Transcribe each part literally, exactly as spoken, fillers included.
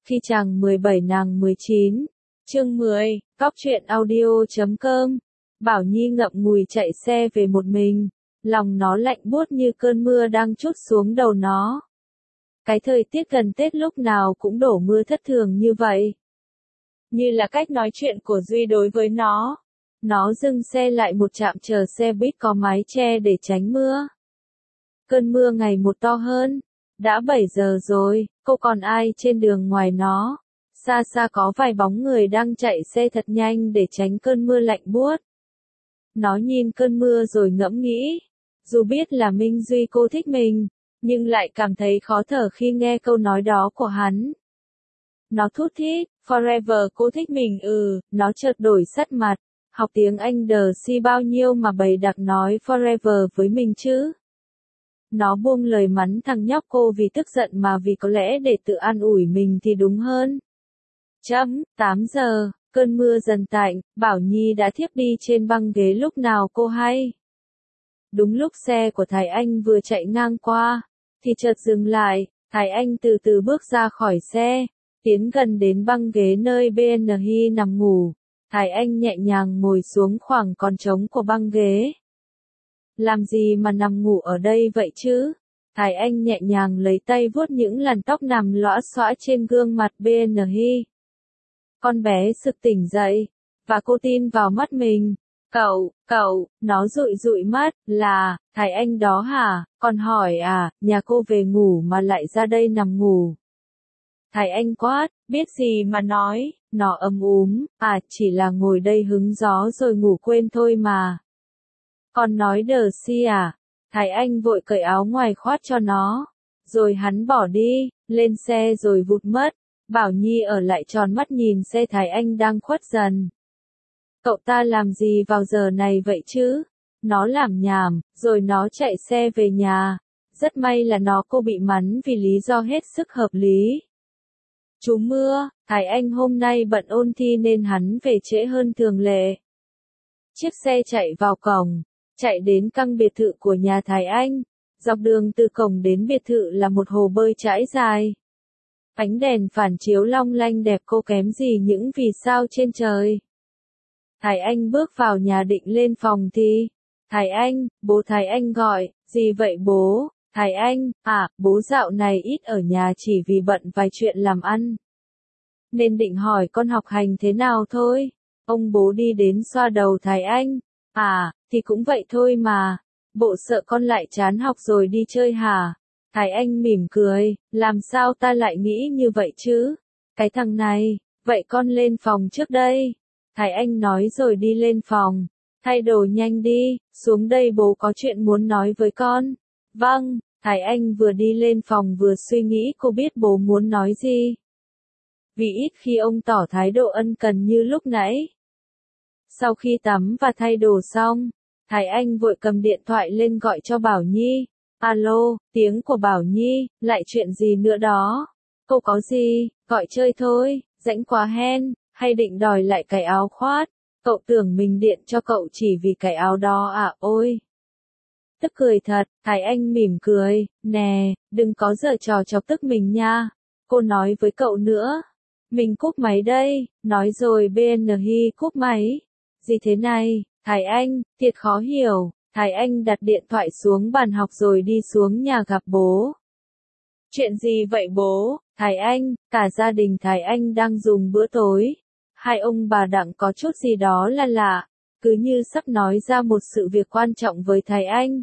Khi chàng mười bảy nàng mười chín. Chương mười, Góc truyện audio chấm com. Bảo Nhi ngậm ngùi chạy xe về một mình, lòng nó lạnh buốt như cơn mưa đang trút xuống đầu nó. Cái thời tiết gần Tết lúc nào cũng đổ mưa thất thường như vậy. Như là cách nói chuyện của Duy đối với nó. Nó dừng xe lại một trạm chờ xe buýt có mái che để tránh mưa. Cơn mưa ngày một to hơn. Đã bảy giờ rồi, cô còn ai trên đường ngoài nó. Xa xa có vài bóng người đang chạy xe thật nhanh để tránh cơn mưa lạnh buốt. Nó nhìn cơn mưa rồi ngẫm nghĩ. Dù biết là Minh Duy cô thích mình, nhưng lại cảm thấy khó thở khi nghe câu nói đó của hắn. Nó thút thít, forever cô thích mình ừ, nó chợt đổi sắc mặt. Học tiếng Anh đờ si bao nhiêu mà bày đặt nói forever với mình chứ. Nó buông lời mắng thằng nhóc cô vì tức giận mà vì có lẽ để tự an ủi mình thì đúng hơn. Chấm, tám giờ, cơn mưa dần tạnh, Bảo Nhi đã thiếp đi trên băng ghế lúc nào cô hay. Đúng lúc xe của Thái Anh vừa chạy ngang qua, thì chợt dừng lại, Thái Anh từ từ bước ra khỏi xe, tiến gần đến băng ghế nơi bê en Hi nằm ngủ. Thái Anh nhẹ nhàng ngồi xuống khoảng còn trống của băng ghế. Làm gì mà nằm ngủ ở đây vậy chứ? Thái Anh nhẹ nhàng lấy tay vuốt những làn tóc nằm lõa xõa trên gương mặt bê en Hi. Con bé sực tỉnh dậy, và cô tin vào mắt mình. Cậu, cậu, nó dụi dụi mắt, là, Thái Anh đó hả? Con hỏi à, nhà cô về ngủ mà lại ra đây nằm ngủ. Thái Anh quát, biết gì mà nói, nó ấm úm, à chỉ là ngồi đây hứng gió rồi ngủ quên thôi mà. Con nói đờ si à? Thái Anh vội cởi áo ngoài khoác cho nó. Rồi hắn bỏ đi, lên xe rồi vụt mất. Bảo Nhi ở lại tròn mắt nhìn xe Thái Anh đang khuất dần. Cậu ta làm gì vào giờ này vậy chứ? Nó làm nhảm, rồi nó chạy xe về nhà. Rất may là nó cô bị mắng vì lý do hết sức hợp lý. Trú mưa, Thái Anh hôm nay bận ôn thi nên hắn về trễ hơn thường lệ. Chiếc xe chạy vào cổng, chạy đến căn biệt thự của nhà Thái Anh. Dọc đường từ cổng đến biệt thự là một hồ bơi trải dài. Ánh đèn phản chiếu long lanh đẹp cô kém gì những vì sao trên trời. Thái Anh bước vào nhà định lên phòng thì, Thái Anh, bố Thái Anh gọi, gì vậy bố? Thái Anh, à, bố dạo này ít ở nhà chỉ vì bận vài chuyện làm ăn. Nên định hỏi con học hành thế nào thôi. Ông bố đi đến xoa đầu Thái Anh, à, thì cũng vậy thôi mà. Bộ sợ con lại chán học rồi đi chơi hả? Thái Anh mỉm cười, làm sao ta lại nghĩ như vậy chứ? Cái thằng này, vậy con lên phòng trước đây. Thái Anh nói rồi đi lên phòng. Thay đồ nhanh đi, xuống đây bố có chuyện muốn nói với con. Vâng, Thái Anh vừa đi lên phòng vừa suy nghĩ cô biết bố muốn nói gì. Vì ít khi ông tỏ thái độ ân cần như lúc nãy. Sau khi tắm và thay đồ xong, Thái Anh vội cầm điện thoại lên gọi cho Bảo Nhi. Alo, tiếng của Bảo Nhi, lại chuyện gì nữa đó? Cô có gì, gọi chơi thôi, rãnh quá hen, hay định đòi lại cái áo khoác? Cậu tưởng mình điện cho cậu chỉ vì cái áo đó à, ôi. Tức cười thật, Thái Anh mỉm cười, nè, đừng có giở trò chọc tức mình nha. Cô nói với cậu nữa. Mình cúp máy đây, nói rồi bê en Hi cúp máy. Gì thế này, Thái Anh, thiệt khó hiểu. Thái Anh đặt điện thoại xuống bàn học rồi đi xuống nhà gặp bố. Chuyện gì vậy bố? Thái Anh, cả gia đình Thái Anh đang dùng bữa tối. Hai ông bà Đặng có chút gì đó là lạ, cứ như sắp nói ra một sự việc quan trọng với Thái Anh.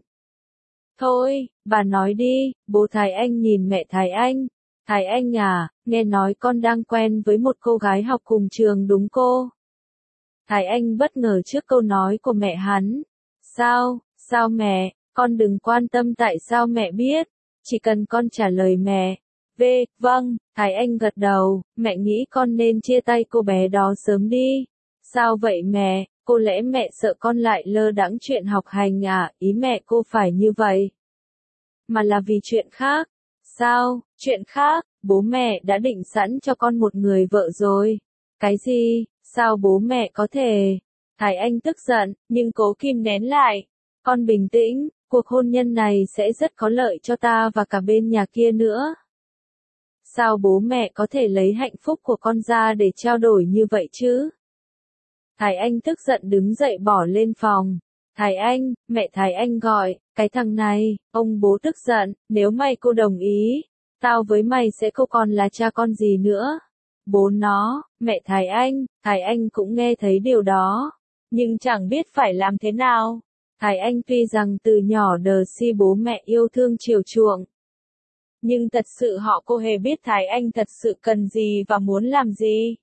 Thôi, bà nói đi, bố Thái Anh nhìn mẹ Thái Anh. Thái Anh à, nghe nói con đang quen với một cô gái học cùng trường đúng cô? Thái Anh bất ngờ trước câu nói của mẹ hắn. Sao, sao mẹ, con đừng quan tâm tại sao mẹ biết, chỉ cần con trả lời mẹ. V, vâng, Thái Anh gật đầu, mẹ nghĩ con nên chia tay cô bé đó sớm đi. Sao vậy mẹ, cô lẽ mẹ sợ con lại lơ đãng chuyện học hành à, ý mẹ cô phải như vậy. Mà là vì chuyện khác. Sao, chuyện khác, bố mẹ đã định sẵn cho con một người vợ rồi. Cái gì, sao bố mẹ có thể? Thái Anh tức giận, nhưng cố kìm nén lại. Con bình tĩnh, cuộc hôn nhân này sẽ rất có lợi cho ta và cả bên nhà kia nữa. Sao bố mẹ có thể lấy hạnh phúc của con ra để trao đổi như vậy chứ? Thái Anh tức giận đứng dậy bỏ lên phòng. Thái Anh, mẹ Thái Anh gọi, cái thằng này, ông bố tức giận, nếu mày cô đồng ý, tao với mày sẽ không còn là cha con gì nữa. Bố nó, mẹ Thái Anh, Thái Anh cũng nghe thấy điều đó, nhưng chẳng biết phải làm thế nào. Thái Anh tuy rằng từ nhỏ đờ si bố mẹ yêu thương chiều chuộng, nhưng thật sự họ cô hề biết Thái Anh thật sự cần gì và muốn làm gì.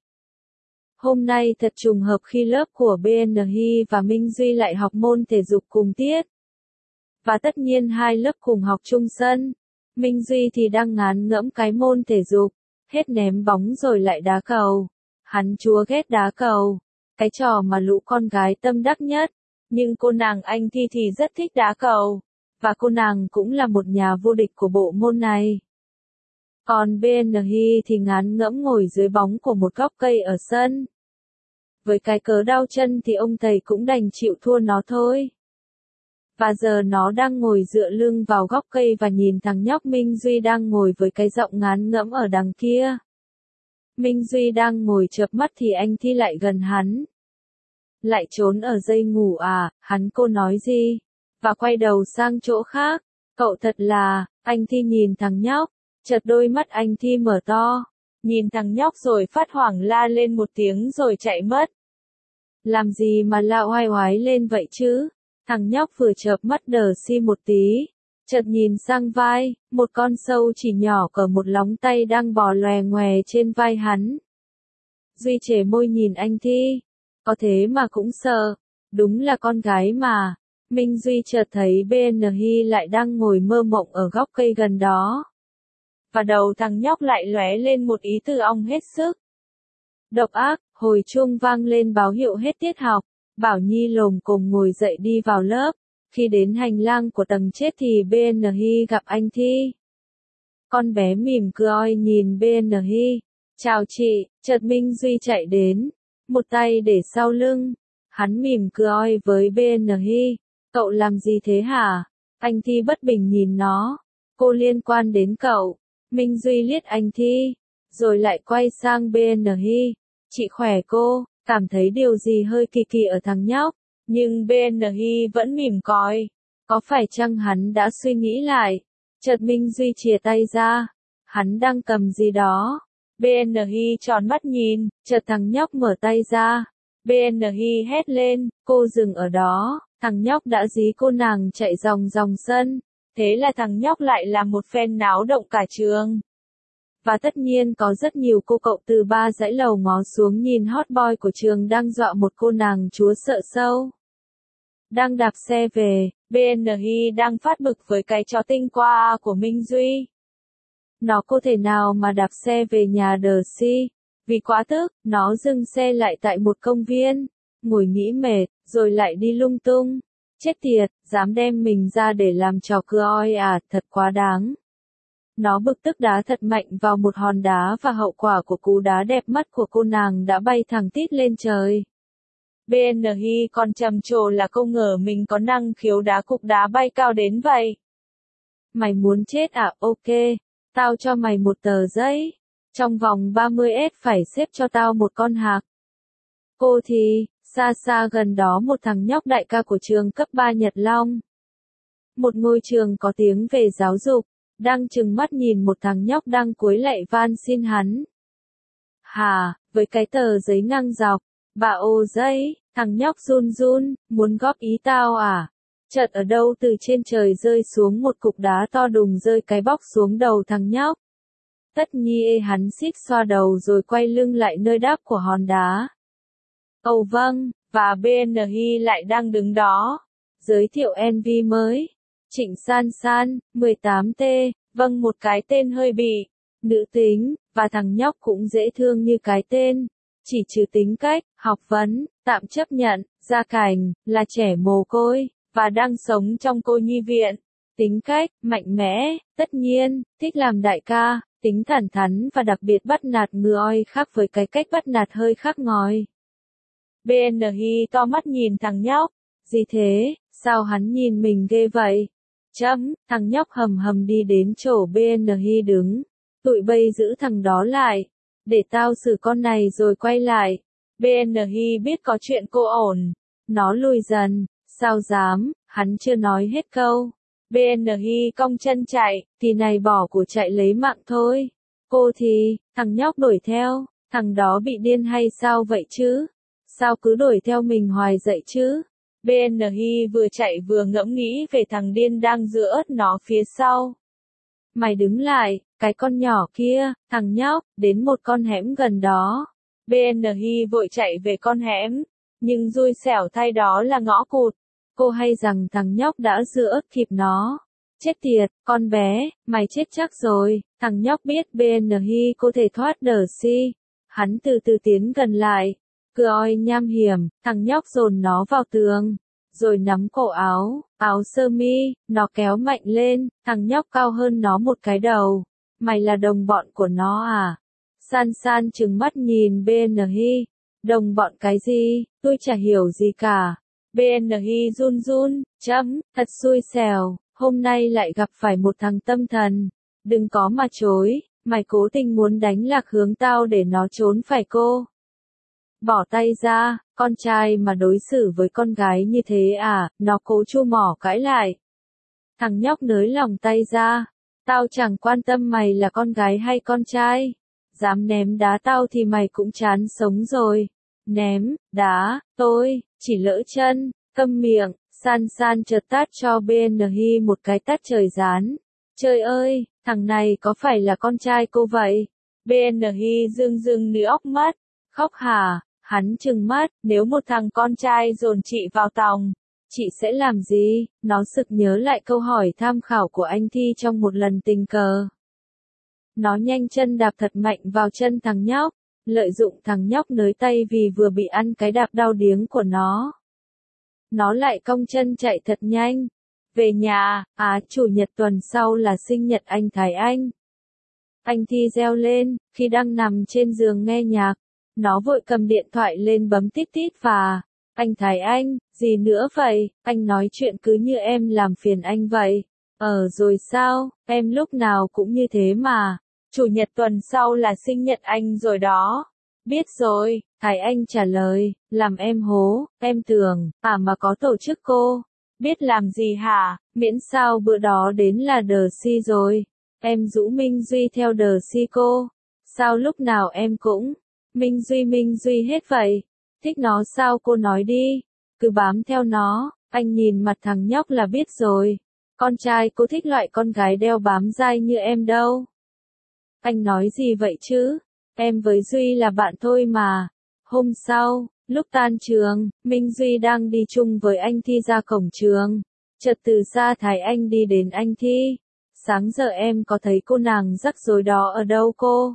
Hôm nay thật trùng hợp khi lớp của bê en Hy và Minh Duy lại học môn thể dục cùng tiết. Và tất nhiên hai lớp cùng học chung sân. Minh Duy thì đang ngán ngẫm cái môn thể dục, hết ném bóng rồi lại đá cầu. Hắn chúa ghét đá cầu, cái trò mà lũ con gái tâm đắc nhất. Nhưng cô nàng anh Thi thì rất thích đá cầu, và cô nàng cũng là một nhà vô địch của bộ môn này. Còn bê en Hy thì ngán ngẫm ngồi dưới bóng của một gốc cây ở sân. Với cái cớ đau chân thì ông thầy cũng đành chịu thua nó thôi. Và giờ nó đang ngồi dựa lưng vào gốc cây và nhìn thằng nhóc Minh Duy đang ngồi với cái giọng ngán ngẫm ở đằng kia. Minh Duy đang ngồi chợp mắt thì anh Thi lại gần hắn. Lại trốn ở dây ngủ à, hắn cô nói gì? Và quay đầu sang chỗ khác. Cậu thật là, anh Thi nhìn thằng nhóc, chợt đôi mắt anh Thi mở to, nhìn thằng nhóc rồi phát hoảng la lên một tiếng rồi chạy mất. Làm gì mà la oai oái lên vậy chứ? Thằng nhóc vừa chợp mắt đờ si một tí, chợt nhìn sang vai, một con sâu chỉ nhỏ cỡ một lóng tay đang bò lòe ngoè trên vai hắn. Duy chề môi nhìn anh Thi, có thế mà cũng sợ, đúng là con gái mà. Minh Duy chợt thấy bê en Hy lại đang ngồi mơ mộng ở góc cây gần đó. Và đầu thằng nhóc lại lóe lên một ý từ ong hết sức. Độc ác, hồi chuông vang lên báo hiệu hết tiết học. Bảo Nhi lồm cồm ngồi dậy đi vào lớp. Khi đến hành lang của tầng chết thì bê en Hy gặp anh Thi. Con bé mỉm cười nhìn bê en Hy. Chào chị, chợt Minh Duy chạy đến. Một tay để sau lưng. Hắn mỉm cười với bê en Hy. Cậu làm gì thế hả? Anh Thi bất bình nhìn nó. Cô liên quan đến cậu. Minh Duy liếc anh Thi. Rồi lại quay sang bê en Hy. Chị khỏe cô. Cảm thấy điều gì hơi kỳ kỳ ở thằng nhóc, nhưng bê en Hy vẫn mỉm cười. Có phải chăng hắn đã suy nghĩ lại? Chợt Minh Duy chìa tay ra, hắn đang cầm gì đó. bê en Hy tròn mắt nhìn, chợt thằng nhóc mở tay ra. bê en Hy hét lên, cô dừng ở đó. Thằng nhóc đã dí cô nàng chạy ròng ròng sân. Thế là thằng nhóc lại làm một phen náo động cả trường. Và tất nhiên có rất nhiều cô cậu từ ba dãy lầu ngó xuống nhìn hot boy của trường đang dọa một cô nàng chúa sợ sâu. Đang đạp xe về, bê en Hy đang phát bực với cái chó tinh qua của Minh Duy. Nó có thể nào mà đạp xe về nhà đờ si? Vì quá tức, nó dừng xe lại tại một công viên, ngồi nghĩ mệt, rồi lại đi lung tung. Chết tiệt, dám đem mình ra để làm trò cười à, thật quá đáng. Nó bực tức đá thật mạnh vào một hòn đá và hậu quả của cú đá đẹp mắt của cô nàng đã bay thẳng tít lên trời. bê en Hy còn trầm trồ là không ngờ mình có năng khiếu đá cục đá bay cao đến vậy. Mày muốn chết à? Ok, tao cho mày một tờ giấy. Trong vòng ba mươi phút phải xếp cho tao một con hạc. Cô thì, xa xa gần đó một thằng nhóc đại ca của trường cấp ba Nhật Long. Một ngôi trường có tiếng về giáo dục. Đang trừng mắt nhìn một thằng nhóc đang cúi lạy van xin hắn. Hà, với cái tờ giấy ngang dọc, bà ô giấy, thằng nhóc run run, muốn góp ý tao à? Chợt ở đâu từ trên trời rơi xuống một cục đá to đùng rơi cái bóc xuống đầu thằng nhóc. Tất nhiên hắn xít xoa đầu rồi quay lưng lại nơi đáp của hòn đá. Ồ vâng, và bê en Hy lại đang đứng đó. Giới thiệu em vê mới. Trịnh San San, mười tám T, vâng một cái tên hơi bị, nữ tính, và thằng nhóc cũng dễ thương như cái tên, chỉ trừ tính cách, học vấn, tạm chấp nhận, gia cảnh, là trẻ mồ côi, và đang sống trong cô nhi viện, tính cách, mạnh mẽ, tất nhiên, thích làm đại ca, tính thẳng thắn và đặc biệt bắt nạt người khác với cái cách bắt nạt hơi khác ngòi. bê en Hy to mắt nhìn thằng nhóc, gì thế, sao hắn nhìn mình ghê vậy? Chấm, thằng nhóc hầm hầm đi đến chỗ bê en Hy đứng. Tụi bay giữ thằng đó lại. Để tao xử con này rồi quay lại. bê en i biết có chuyện cô ổn. Nó lùi dần. Sao dám, hắn chưa nói hết câu. bê en i cong chân chạy, thì này bỏ của chạy lấy mạng thôi. Cô thì, thằng nhóc đuổi theo, thằng đó bị điên hay sao vậy chứ? Sao cứ đuổi theo mình hoài dậy chứ? bê en i vừa chạy vừa ngẫm nghĩ về thằng điên đang dựa nó phía sau. Mày đứng lại, cái con nhỏ kia, thằng nhóc, đến một con hẻm gần đó. bê en i vội chạy về con hẻm, nhưng xui xẻo thay đó là ngõ cụt. Cô hay rằng thằng nhóc đã dựa kịp nó. Chết tiệt, con bé, mày chết chắc rồi. Thằng nhóc biết bê en i có thể thoát đờ si. Hắn từ từ tiến gần lại. Cứ oi nham hiểm, thằng nhóc dồn nó vào tường. Rồi nắm cổ áo, áo sơ mi, nó kéo mạnh lên, thằng nhóc cao hơn nó một cái đầu. Mày là đồng bọn của nó à? San San trừng mắt nhìn bê en i. Đồng bọn cái gì, tôi chả hiểu gì cả. bê en i run run, chấm, thật xui xẻo, hôm nay lại gặp phải một thằng tâm thần. Đừng có mà chối, mày cố tình muốn đánh lạc hướng tao để nó trốn phải cô. Bỏ tay ra, con trai mà đối xử với con gái như thế à, nó cố chu mỏ cãi lại. Thằng nhóc nới lòng tay ra, tao chẳng quan tâm mày là con gái hay con trai. Dám ném đá tao thì mày cũng chán sống rồi. Ném, đá, tôi, chỉ lỡ chân, câm miệng, San San chợt tát cho bê en i một cái tát trời gián. Trời ơi, thằng này có phải là con trai cô vậy? bê en i rưng rưng nước óc mắt, khóc hả? Hắn trừng mắt, nếu một thằng con trai dồn chị vào tòng, chị sẽ làm gì? Nó sực nhớ lại câu hỏi tham khảo của anh Thi trong một lần tình cờ. Nó nhanh chân đạp thật mạnh vào chân thằng nhóc, lợi dụng thằng nhóc nới tay vì vừa bị ăn cái đạp đau điếng của nó. Nó lại cong chân chạy thật nhanh. Về nhà, à chủ nhật tuần sau là sinh nhật anh Thái Anh. Anh Thi reo lên, khi đang nằm trên giường nghe nhạc. Nó vội cầm điện thoại lên bấm tít tít và, anh Thái Anh, gì nữa vậy, anh nói chuyện cứ như em làm phiền anh vậy. Ờ rồi sao, em lúc nào cũng như thế mà. Chủ nhật tuần sau là sinh nhật anh rồi đó. Biết rồi, Thái Anh trả lời, làm em hố, em tưởng, à mà có tổ chức cô. Biết làm gì hả, miễn sao bữa đó đến là đờ si rồi. Em rũ Minh Duy theo đờ si cô. Sao lúc nào em cũng, Minh Duy Minh Duy hết vậy. Thích nó sao cô nói đi. Cứ bám theo nó, anh nhìn mặt thằng nhóc là biết rồi. Con trai cô thích loại con gái đeo bám dai như em đâu. Anh nói gì vậy chứ? Em với Duy là bạn thôi mà. Hôm sau, lúc tan trường, Minh Duy đang đi chung với anh Thi ra cổng trường. Chợt từ xa Thái Anh đi đến anh Thi. Sáng giờ em có thấy cô nàng rắc rối đó ở đâu cô?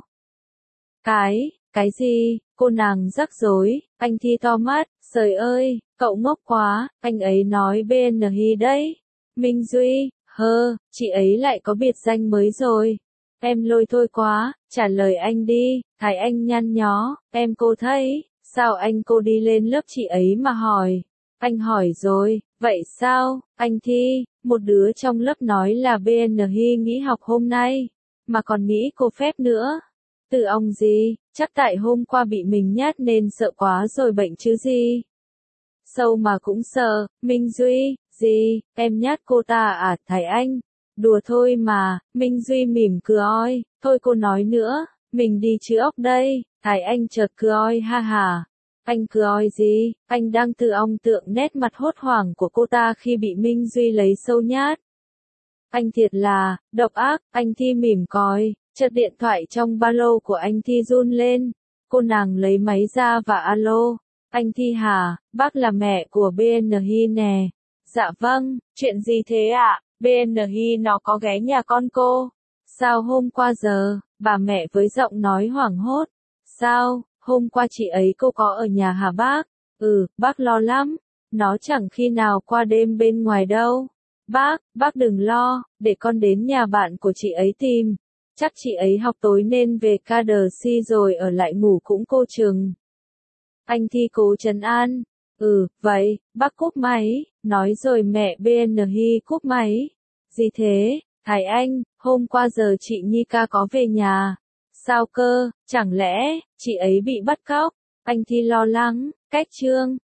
Cái, cái gì? Cô nàng rắc rối? Anh Thi to mắt, trời ơi, cậu ngốc quá, anh ấy nói bê en i đấy. Minh Duy, hơ, chị ấy lại có biệt danh mới rồi. Em lôi thôi quá, trả lời anh đi. Thái Anh nhăn nhó, em cô thấy, sao anh cô đi lên lớp chị ấy mà hỏi. Anh hỏi rồi, vậy sao, anh Thi, một đứa trong lớp nói là bê en i nghỉ học hôm nay, mà còn nghĩ cô phép nữa. Từ ông gì, chắc tại hôm qua bị mình nhát nên sợ quá rồi bệnh chứ gì. Sâu mà cũng sợ, Minh Duy, gì, em nhát cô ta à, Thái Anh. Đùa thôi mà, Minh Duy mỉm cười, thôi cô nói nữa, mình đi chữa óc đây. Thái Anh chợt cười ha hà. Anh cười gì, anh đang tự ong tượng nét mặt hốt hoảng của cô ta khi bị Minh Duy lấy sâu nhát. Anh thiệt là, độc ác, anh Thi mỉm cười, chợt điện thoại trong ba lô của anh Thi run lên. Cô nàng lấy máy ra và alo. Anh Thi hả, bác là mẹ của bê en i nè. Dạ vâng, chuyện gì thế ạ? À? bê en i nó có ghé nhà con cô. Sao hôm qua giờ, bà mẹ với giọng nói hoảng hốt. Sao, hôm qua chị ấy cô có ở nhà hả bác? Ừ, bác lo lắm. Nó chẳng khi nào qua đêm bên ngoài đâu. Bác, bác đừng lo, để con đến nhà bạn của chị ấy tìm. Chắc chị ấy học tối nên về ca đờ si rồi ở lại ngủ cũng cô chừng. Anh Thi cố trấn an. Ừ, vậy, bác cúp máy, nói rồi mẹ bê en i cúp máy. Gì thế, Thái Anh, hôm qua giờ chị Nhi ca có về nhà. Sao cơ, chẳng lẽ, chị ấy bị bắt cóc? Anh Thi lo lắng, cách chương.